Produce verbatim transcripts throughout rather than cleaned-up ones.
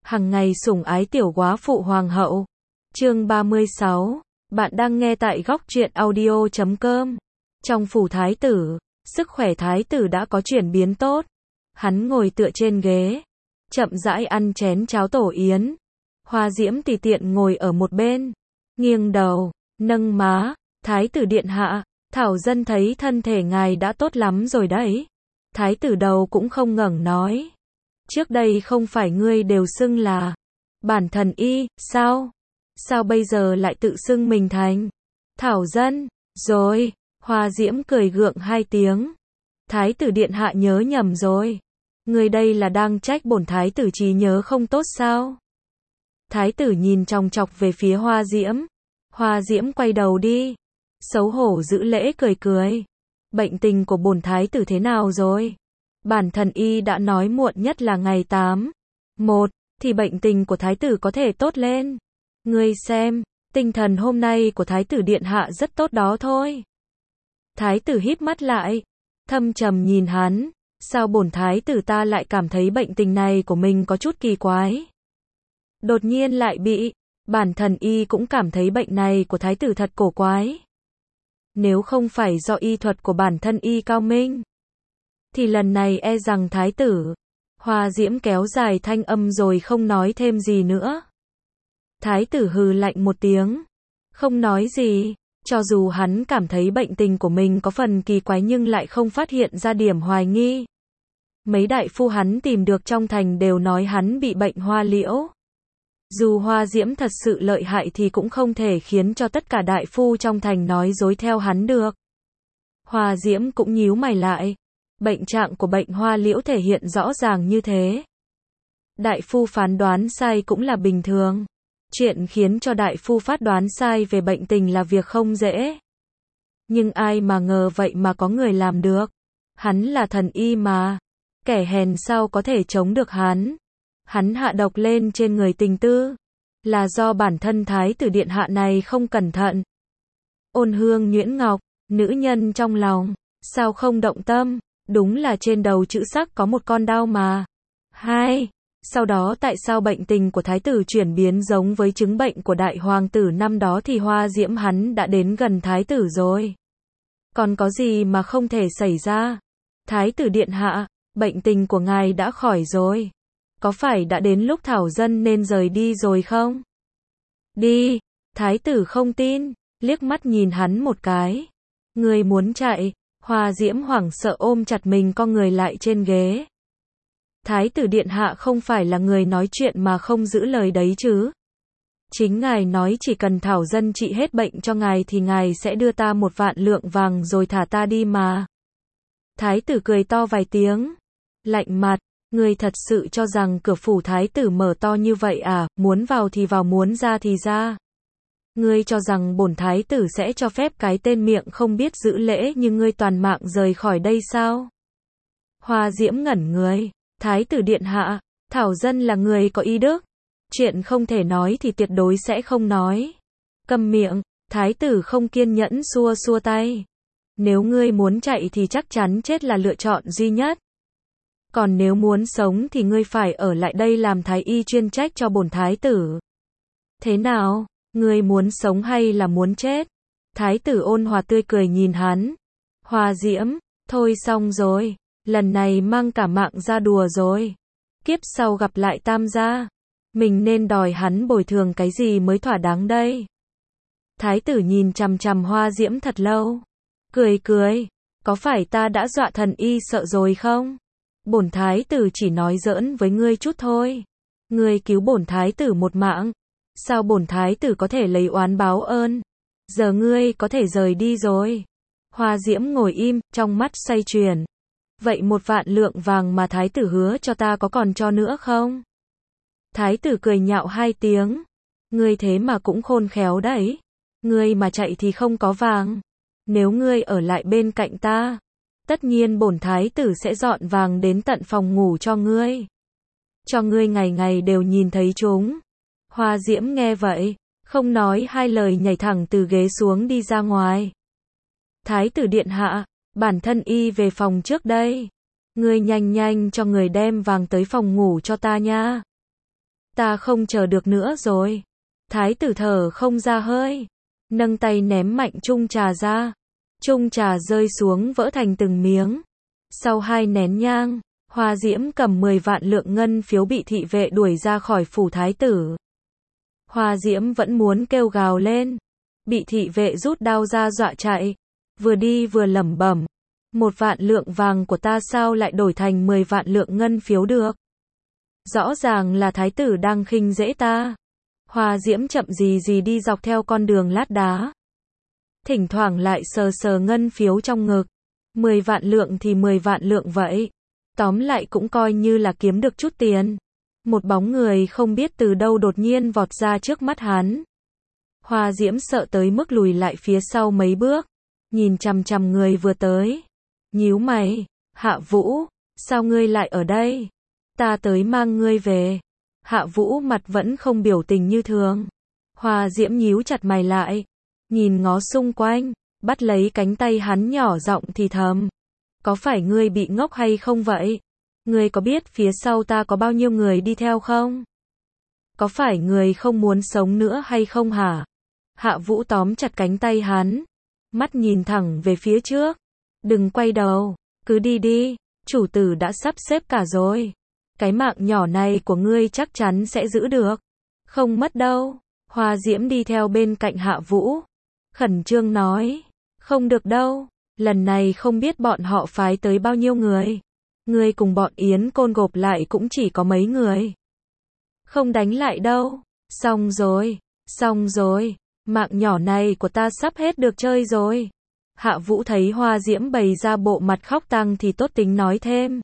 hằng ngày sủng ái tiểu góa phụ hoàng hậu. Chương ba mươi sáu. Bạn đang nghe tại góc truyện audio chấm com. Trong phủ thái tử, sức khỏe thái tử đã có chuyển biến tốt. Hắn ngồi tựa trên ghế, chậm rãi ăn chén cháo tổ yến. Hoa Diễm tùy tiện ngồi ở một bên, nghiêng đầu, nâng má, thái tử điện hạ, Thảo dân thấy thân thể ngài đã tốt lắm rồi đấy. Thái tử đầu cũng không ngẩng nói. Trước đây không phải ngươi đều xưng là bản thần y, sao? Sao bây giờ lại tự xưng mình thành Thảo dân, rồi, Hoa Diễm cười gượng hai tiếng. Thái tử điện hạ nhớ nhầm rồi. Ngươi đây là đang trách bổn thái tử trí nhớ không tốt sao? Thái tử nhìn chòng chọc về phía Hoa Diễm. Hoa Diễm quay đầu đi, xấu hổ giữ lễ cười cười. Bệnh tình của bổn thái tử thế nào rồi? Bản thần y đã nói muộn nhất là ngày tám một thì bệnh tình của thái tử có thể tốt lên. Ngươi xem, tinh thần hôm nay của thái tử điện hạ rất tốt đó thôi. Thái tử híp mắt lại, thâm trầm nhìn hắn. Sao bổn thái tử ta lại cảm thấy bệnh tình này của mình có chút kỳ quái? Đột nhiên lại bị, bản thần y cũng cảm thấy bệnh này của thái tử thật cổ quái. Nếu không phải do y thuật của bản thân y cao minh, thì lần này e rằng thái tử. Hoa Diễm kéo dài thanh âm rồi không nói thêm gì nữa. Thái tử hừ lạnh một tiếng, không nói gì. Cho dù hắn cảm thấy bệnh tình của mình có phần kỳ quái nhưng lại không phát hiện ra điểm hoài nghi. Mấy đại phu hắn tìm được trong thành đều nói hắn bị bệnh hoa liễu. Dù Hoa Diễm thật sự lợi hại thì cũng không thể khiến cho tất cả đại phu trong thành nói dối theo hắn được. Hoa Diễm cũng nhíu mày lại. Bệnh trạng của bệnh hoa liễu thể hiện rõ ràng như thế. Đại phu phán đoán sai cũng là bình thường. Chuyện khiến cho đại phu phát đoán sai về bệnh tình là việc không dễ. Nhưng ai mà ngờ vậy mà có người làm được. Hắn là thần y mà. Kẻ hèn sao có thể chống được hắn. Hắn hạ độc lên trên người tình tư. Là do bản thân thái tử điện hạ này không cẩn thận. Ôn Hương nhuyễn ngọc, nữ nhân trong lòng. Sao không động tâm? Đúng là trên đầu chữ sắc có một con đao mà. Hai. Sau đó tại sao bệnh tình của thái tử chuyển biến giống với chứng bệnh của đại hoàng tử năm đó thì Hoa Diễm hắn đã đến gần thái tử rồi. Còn có gì mà không thể xảy ra? Thái tử điện hạ, bệnh tình của ngài đã khỏi rồi. Có phải đã đến lúc Thảo dân nên rời đi rồi không? Đi. Thái tử không tin, liếc mắt nhìn hắn một cái. Người muốn chạy. Hoa Diễm hoảng sợ ôm chặt mình con người lại trên ghế. Thái tử điện hạ không phải là người nói chuyện mà không giữ lời đấy chứ. Chính ngài nói chỉ cần Thảo dân trị hết bệnh cho ngài thì ngài sẽ đưa ta một vạn lượng vàng rồi thả ta đi mà. Thái tử cười to vài tiếng. Lạnh mặt, ngươi thật sự cho rằng cửa phủ thái tử mở to như vậy à, muốn vào thì vào muốn ra thì ra. Ngươi cho rằng bổn thái tử sẽ cho phép cái tên miệng không biết giữ lễ như ngươi toàn mạng rời khỏi đây sao? Hoa Diễm ngẩn người. Thái tử điện hạ, Thảo dân là người có ý đức. Chuyện không thể nói thì tuyệt đối sẽ không nói. Câm miệng. Thái tử không kiên nhẫn xua xua tay. Nếu ngươi muốn chạy thì chắc chắn chết là lựa chọn duy nhất. Còn nếu muốn sống thì ngươi phải ở lại đây làm thái y chuyên trách cho bổn thái tử. Thế nào? Ngươi muốn sống hay là muốn chết? Thái tử ôn hòa tươi cười nhìn hắn. Hoa Diễm, thôi xong rồi. Lần này mang cả mạng ra đùa rồi. Kiếp sau gặp lại Tam gia. Mình nên đòi hắn bồi thường cái gì mới thỏa đáng đây? Thái tử nhìn chằm chằm Hoa Diễm thật lâu. Cười cười. Có phải ta đã dọa thần y sợ rồi không? Bổn thái tử chỉ nói giỡn với ngươi chút thôi. Ngươi cứu bổn thái tử một mạng. Sao bổn thái tử có thể lấy oán báo ơn? Giờ ngươi có thể rời đi rồi. Hoa Diễm ngồi im, trong mắt xoay chuyển. Vậy một vạn lượng vàng mà thái tử hứa cho ta có còn cho nữa không? Thái tử cười nhạo hai tiếng. Ngươi thế mà cũng khôn khéo đấy. Ngươi mà chạy thì không có vàng. Nếu ngươi ở lại bên cạnh ta, tất nhiên bổn thái tử sẽ dọn vàng đến tận phòng ngủ cho ngươi. Cho ngươi ngày ngày đều nhìn thấy chúng. Hoa Diễm nghe vậy, không nói hai lời nhảy thẳng từ ghế xuống đi ra ngoài. Thái tử điện hạ, bản thân y về phòng trước đây. Ngươi nhanh nhanh cho người đem vàng tới phòng ngủ cho ta nha. Ta không chờ được nữa rồi. Thái tử thở không ra hơi, nâng tay ném mạnh chung trà ra. Chung trà rơi xuống vỡ thành từng miếng. Sau hai nén nhang, Hoa Diễm cầm mười vạn lượng ngân phiếu bị thị vệ đuổi ra khỏi phủ thái tử. Hoa Diễm vẫn muốn kêu gào lên, bị thị vệ rút đao ra dọa chạy, vừa đi vừa lẩm bẩm, một vạn lượng vàng của ta sao lại đổi thành mười vạn lượng ngân phiếu được? Rõ ràng là thái tử đang khinh dễ ta. Hoa Diễm chậm gì gì đi dọc theo con đường lát đá, thỉnh thoảng lại sờ sờ ngân phiếu trong ngực. Mười vạn lượng thì mười vạn lượng vậy. Tóm lại cũng coi như là kiếm được chút tiền. Một bóng người không biết từ đâu đột nhiên vọt ra trước mắt hắn. Hoa Diễm sợ tới mức lùi lại phía sau mấy bước, nhìn chằm chằm người vừa tới. Nhíu mày, Hạ Vũ, sao ngươi lại ở đây? Ta tới mang ngươi về. Hạ Vũ mặt vẫn không biểu tình như thường. Hoa Diễm nhíu chặt mày lại, nhìn ngó xung quanh, bắt lấy cánh tay hắn nhỏ giọng thì thầm. Có phải ngươi bị ngốc hay không vậy? Ngươi có biết phía sau ta có bao nhiêu người đi theo không? Có phải ngươi không muốn sống nữa hay không hả? Hạ Vũ tóm chặt cánh tay hắn, mắt nhìn thẳng về phía trước. Đừng quay đầu, cứ đi đi, chủ tử đã sắp xếp cả rồi. Cái mạng nhỏ này của ngươi chắc chắn sẽ giữ được. Không mất đâu. Hoa Diễm đi theo bên cạnh Hạ Vũ, khẩn trương nói. Không được đâu, lần này không biết bọn họ phái tới bao nhiêu người. Ngươi cùng bọn Yến Côn gộp lại cũng chỉ có mấy người. Không đánh lại đâu. Xong rồi, xong rồi, mạng nhỏ này của ta sắp hết được chơi rồi. Hạ Vũ thấy Hoa Diễm bày ra bộ mặt khóc tang thì tốt tính nói thêm.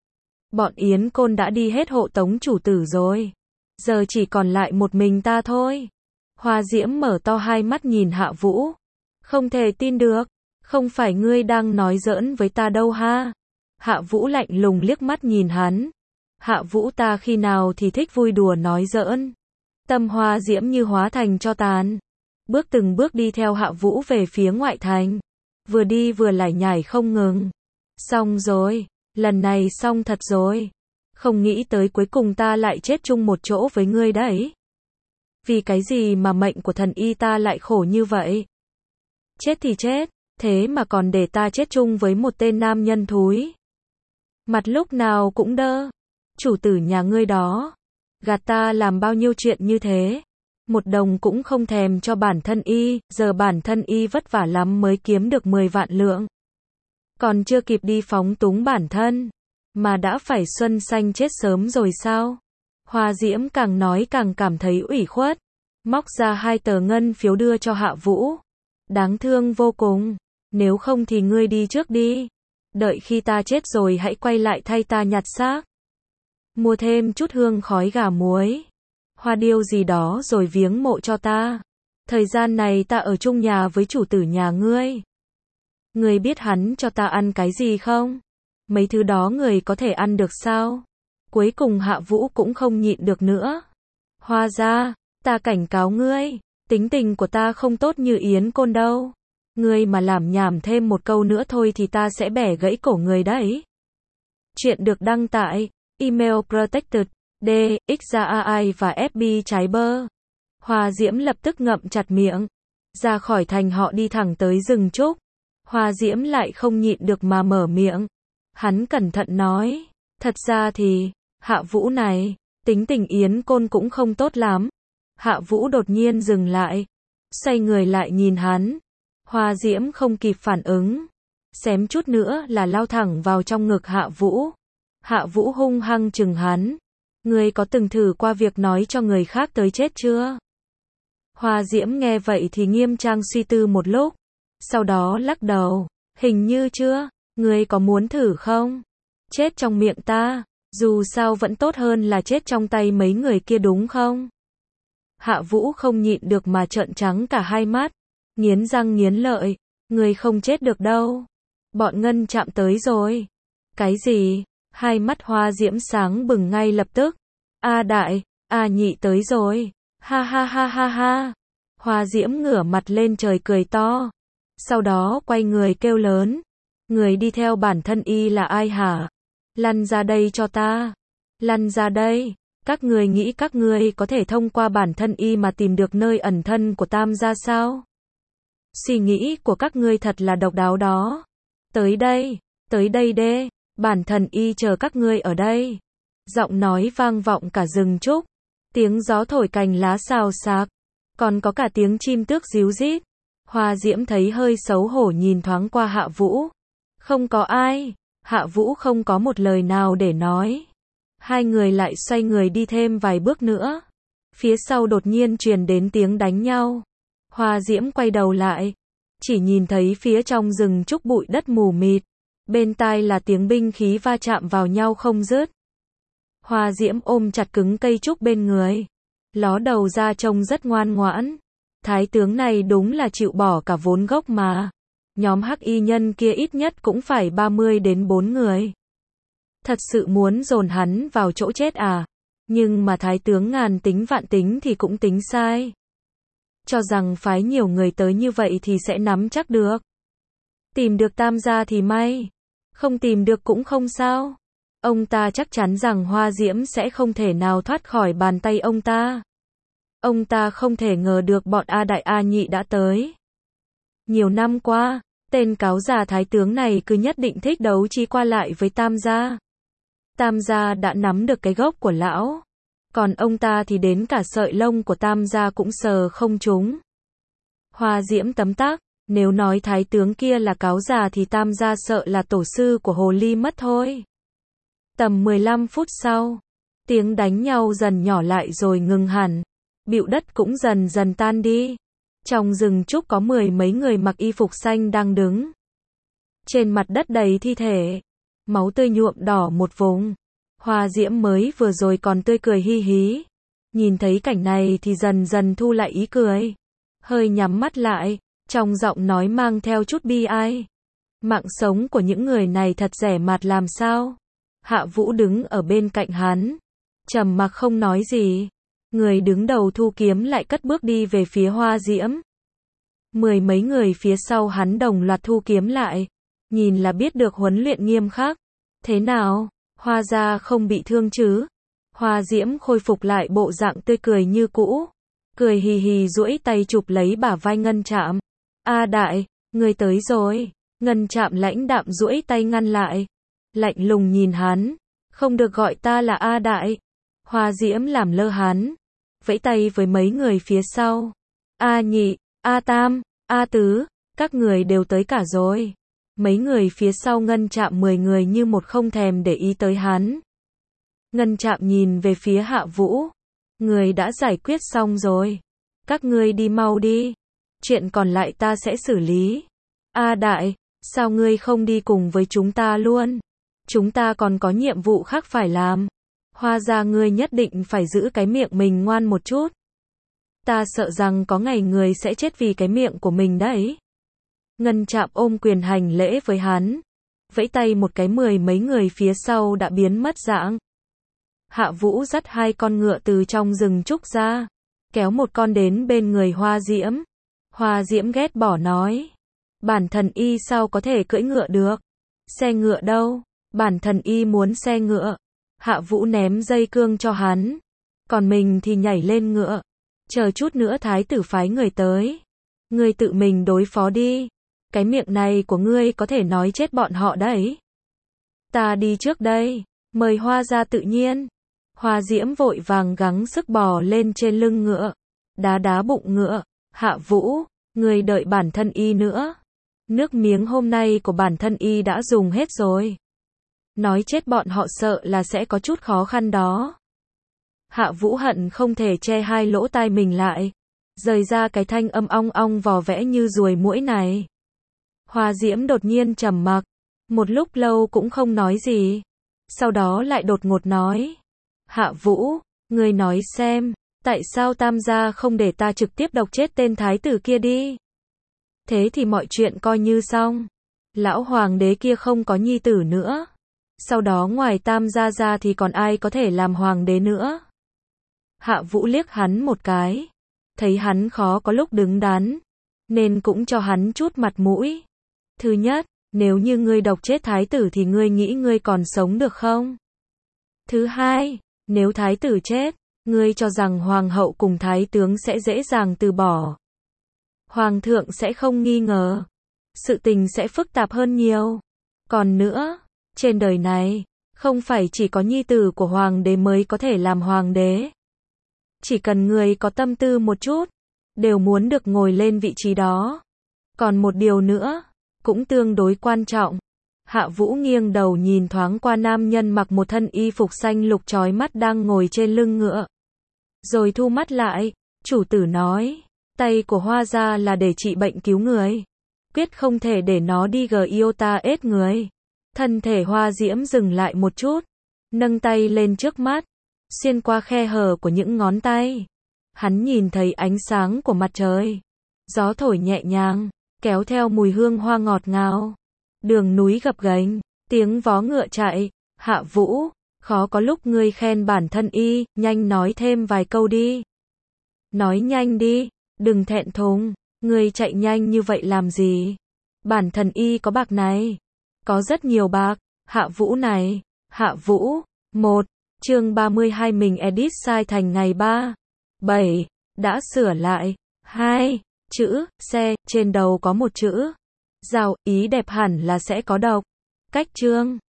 Bọn Yến Côn đã đi hết hộ tống chủ tử rồi. Giờ chỉ còn lại một mình ta thôi. Hoa Diễm mở to hai mắt nhìn Hạ Vũ. Không thể tin được. Không phải ngươi đang nói giỡn với ta đâu ha. Hạ Vũ lạnh lùng liếc mắt nhìn hắn. Hạ Vũ ta khi nào thì thích vui đùa nói giỡn. Tâm Hoa Diễm như hóa thành tro tàn. Bước từng bước đi theo Hạ Vũ về phía ngoại thành. Vừa đi vừa lải nhải không ngừng. Xong rồi. Lần này xong thật rồi. Không nghĩ tới cuối cùng ta lại chết chung một chỗ với ngươi đấy. Vì cái gì mà mệnh của thần y ta lại khổ như vậy? Chết thì chết, thế mà còn để ta chết chung với một tên nam nhân thúi. Mặt lúc nào cũng đơ. Chủ tử nhà ngươi đó, gạt ta làm bao nhiêu chuyện như thế. Một đồng cũng không thèm cho bản thân y, giờ bản thân y vất vả lắm mới kiếm được mười vạn lượng. Còn chưa kịp đi phóng túng bản thân, mà đã phải xuân xanh chết sớm rồi sao? Hoa Diễm càng nói càng cảm thấy ủy khuất, móc ra hai tờ ngân phiếu đưa cho Hạ Vũ. Đáng thương vô cùng, nếu không thì ngươi đi trước đi. Đợi khi ta chết rồi hãy quay lại thay ta nhặt xác. Mua thêm chút hương khói gà muối, hoa điêu gì đó rồi viếng mộ cho ta. Thời gian này ta ở chung nhà với chủ tử nhà ngươi. Ngươi biết hắn cho ta ăn cái gì không? Mấy thứ đó người có thể ăn được sao? Cuối cùng Hạ Vũ cũng không nhịn được nữa. Hoa gia, ta cảnh cáo ngươi, tính tình của ta không tốt như Yến Côn đâu. Ngươi mà làm nhảm thêm một câu nữa thôi thì ta sẽ bẻ gãy cổ người đấy. Chuyện được đăng tại email protected, D, X R A I và F B trái bơ. Hoa Diễm lập tức ngậm chặt miệng, ra khỏi thành họ đi thẳng tới rừng trúc. Hoa Diễm lại không nhịn được mà mở miệng. Hắn cẩn thận nói, thật ra thì, Hạ Vũ này, tính tình Yến Côn cũng không tốt lắm. Hạ Vũ đột nhiên dừng lại, xoay người lại nhìn hắn. Hoa Diễm không kịp phản ứng, xém chút nữa là lao thẳng vào trong ngực Hạ Vũ. Hạ Vũ hung hăng chừng hắn. Ngươi có từng thử qua việc nói cho người khác tới chết chưa? Hoa Diễm nghe vậy thì nghiêm trang suy tư một lúc, sau đó lắc đầu, hình như chưa. Ngươi có muốn thử không? Chết trong miệng ta, dù sao vẫn tốt hơn là chết trong tay mấy người kia đúng không? Hạ Vũ không nhịn được mà trợn trắng cả hai mắt, nghiến răng nghiến lợi, ngươi không chết được đâu. Bọn Ngân chạm tới rồi. Cái gì? Hai mắt Hoa Diễm sáng bừng ngay lập tức. A đại, A nhị tới rồi. Ha ha ha ha ha. Hoa Diễm ngửa mặt lên trời cười to. Sau đó quay người kêu lớn. Người đi theo bản thân y là ai hả? Lăn ra đây cho ta. Lăn ra đây. Các Các ngươi nghĩ các ngươi có thể thông qua bản thân y mà tìm được nơi ẩn thân của Tam gia sao? Suy nghĩ của các ngươi thật là độc đáo đó. Tới đây, tới đây đê, bản thân y chờ các ngươi ở đây. Giọng nói vang vọng cả rừng trúc, tiếng gió thổi cành lá xào xạc, còn có cả tiếng chim tước ríu rít. Hoa Diễm thấy hơi xấu hổ nhìn thoáng qua Hạ Vũ. Không có ai, Hạ Vũ không có một lời nào để nói. Hai người lại xoay người đi thêm vài bước nữa. Phía sau đột nhiên truyền đến tiếng đánh nhau. Hoa Diễm quay đầu lại, chỉ nhìn thấy phía trong rừng trúc bụi đất mù mịt, bên tai là tiếng binh khí va chạm vào nhau không dứt. Hoa Diễm ôm chặt cứng cây trúc bên người, ló đầu ra trông rất ngoan ngoãn. Thái tướng này đúng là chịu bỏ cả vốn gốc mà. Nhóm hắc y nhân kia ít nhất cũng phải ba mươi đến bốn người. Thật sự muốn dồn hắn vào chỗ chết à? Nhưng mà thái tướng ngàn tính vạn tính thì cũng tính sai. Cho rằng phái nhiều người tới như vậy thì sẽ nắm chắc được. Tìm được Tam gia thì may. Không tìm được cũng không sao. Ông ta chắc chắn rằng Hoa Diễm sẽ không thể nào thoát khỏi bàn tay ông ta. Ông ta không thể ngờ được bọn A Đại A Nhị đã tới. Nhiều năm qua, tên cáo già thái tướng này cứ nhất định thích đấu trí qua lại với Tam gia. Tam gia đã nắm được cái gốc của lão. Còn ông ta thì đến cả sợi lông của Tam gia cũng sờ không trúng. Hoa Diễm tấm tắc, nếu nói thái tướng kia là cáo già thì Tam gia sợ là tổ sư của hồ ly mất thôi. Tầm mười lăm phút sau, tiếng đánh nhau dần nhỏ lại rồi ngừng hẳn. Bụi đất cũng dần dần tan đi. Trong rừng trúc có mười mấy người mặc y phục xanh đang đứng. Trên mặt đất đầy thi thể. Máu tươi nhuộm đỏ một vùng. Hoa Diễm mới vừa rồi còn tươi cười hi hí. Nhìn thấy cảnh này thì dần dần thu lại ý cười. Hơi nhắm mắt lại, trong giọng nói mang theo chút bi ai. Mạng sống của những người này thật rẻ mạt làm sao? Hạ Vũ đứng ở bên cạnh hắn. Trầm mặc không nói gì. Người đứng đầu thu kiếm lại cất bước đi về phía Hoa Diễm. Mười mấy người phía sau hắn đồng loạt thu kiếm lại. Nhìn là biết được huấn luyện nghiêm khắc. Thế nào? Hoa gia không bị thương chứ? Hoa Diễm khôi phục lại bộ dạng tươi cười như cũ. Cười hì hì duỗi tay chụp lấy bả vai Ngân Trạm. A Đại, người tới rồi. Ngân Trạm lãnh đạm duỗi tay ngăn lại. Lạnh lùng nhìn hắn. Không được gọi ta là A Đại. Hoa Diễm làm lơ hắn. Vẫy tay với mấy người phía sau. A Nhị, A Tam, A Tứ, các người đều tới cả rồi. Mấy người phía sau Ngân Trạm mười người như một không thèm để ý tới hắn. Ngân Trạm nhìn về phía Hạ Vũ. Người đã giải quyết xong rồi. Các ngươi đi mau đi. Chuyện còn lại ta sẽ xử lý. A Đại, sao ngươi không đi cùng với chúng ta luôn? Chúng ta còn có nhiệm vụ khác phải làm. Hoa gia ngươi nhất định phải giữ cái miệng mình ngoan một chút. Ta sợ rằng có ngày người sẽ chết vì cái miệng của mình đấy. Ngân Trạm ôm quyền hành lễ với hắn. Vẫy tay một cái mười mấy người phía sau đã biến mất dạng. Hạ Vũ dắt hai con ngựa từ trong rừng trúc ra. Kéo một con đến bên người Hoa Diễm. Hoa Diễm ghét bỏ nói. Bản thân y sao có thể cưỡi ngựa được? Xe ngựa đâu? Bản thân y muốn xe ngựa. Hạ Vũ ném dây cương cho hắn. Còn mình thì nhảy lên ngựa. Chờ chút nữa thái tử phái người tới. Ngươi tự mình đối phó đi. Cái miệng này của ngươi có thể nói chết bọn họ đấy. Ta đi trước đây. Mời Hoa gia tự nhiên. Hoa Diễm vội vàng gắng sức bò lên trên lưng ngựa. Đá đá bụng ngựa. Hạ Vũ, ngươi đợi bản thân y nữa. Nước miếng hôm nay của bản thân y đã dùng hết rồi. Nói chết bọn họ sợ là sẽ có chút khó khăn đó. Hạ Vũ hận không thể che hai lỗ tai mình lại. Rời ra cái thanh âm ong ong vò vẽ như ruồi muỗi này. Hoa Diễm đột nhiên trầm mặc. Một lúc lâu cũng không nói gì. Sau đó lại đột ngột nói. Hạ Vũ, ngươi nói xem. Tại sao Tam gia không để ta trực tiếp độc chết tên thái tử kia đi? Thế thì mọi chuyện coi như xong. Lão hoàng đế kia không có nhi tử nữa. Sau đó ngoài Tam gia ra thì còn ai có thể làm hoàng đế nữa? Hạ Vũ liếc hắn một cái. Thấy hắn khó có lúc đứng đắn. Nên cũng cho hắn chút mặt mũi. Thứ nhất, nếu như ngươi độc chết thái tử thì ngươi nghĩ ngươi còn sống được không? Thứ hai, Nếu thái tử chết, ngươi cho rằng hoàng hậu cùng thái tướng sẽ dễ dàng từ bỏ. Hoàng thượng sẽ không nghi ngờ. Sự tình sẽ phức tạp hơn nhiều. Còn nữa, trên đời này, không phải chỉ có nhi tử của hoàng đế mới có thể làm hoàng đế. Chỉ cần người có tâm tư một chút, đều muốn được ngồi lên vị trí đó. Còn một điều nữa, cũng tương đối quan trọng. Hạ Vũ nghiêng đầu nhìn thoáng qua nam nhân mặc một thân y phục xanh lục chói mắt đang ngồi trên lưng ngựa. Rồi thu mắt lại, chủ tử nói, tay của Hoa gia là để trị bệnh cứu người. Quyết không thể để nó đi Giota ết người. Thân thể Hoa Diễm dừng lại một chút, nâng tay lên trước mắt, xuyên qua khe hở của những ngón tay. Hắn nhìn thấy ánh sáng của mặt trời. Gió thổi nhẹ nhàng, kéo theo mùi hương hoa ngọt ngào. Đường núi gập ghềnh, tiếng vó ngựa chạy. Hạ Vũ, khó có lúc ngươi khen bản thân y, nhanh nói thêm vài câu đi. Nói nhanh đi, đừng thẹn thùng, ngươi chạy nhanh như vậy làm gì? Bản thân y có bạc này. Có rất nhiều bạc, Hạ Vũ này. Hạ Vũ, một, chương ba mươi hai mình edit sai thành ngày ba, bảy, đã sửa lại. Hai, chữ, xe, trên đầu có một chữ. Rào, ý đẹp hẳn là sẽ có độc. Cách chương.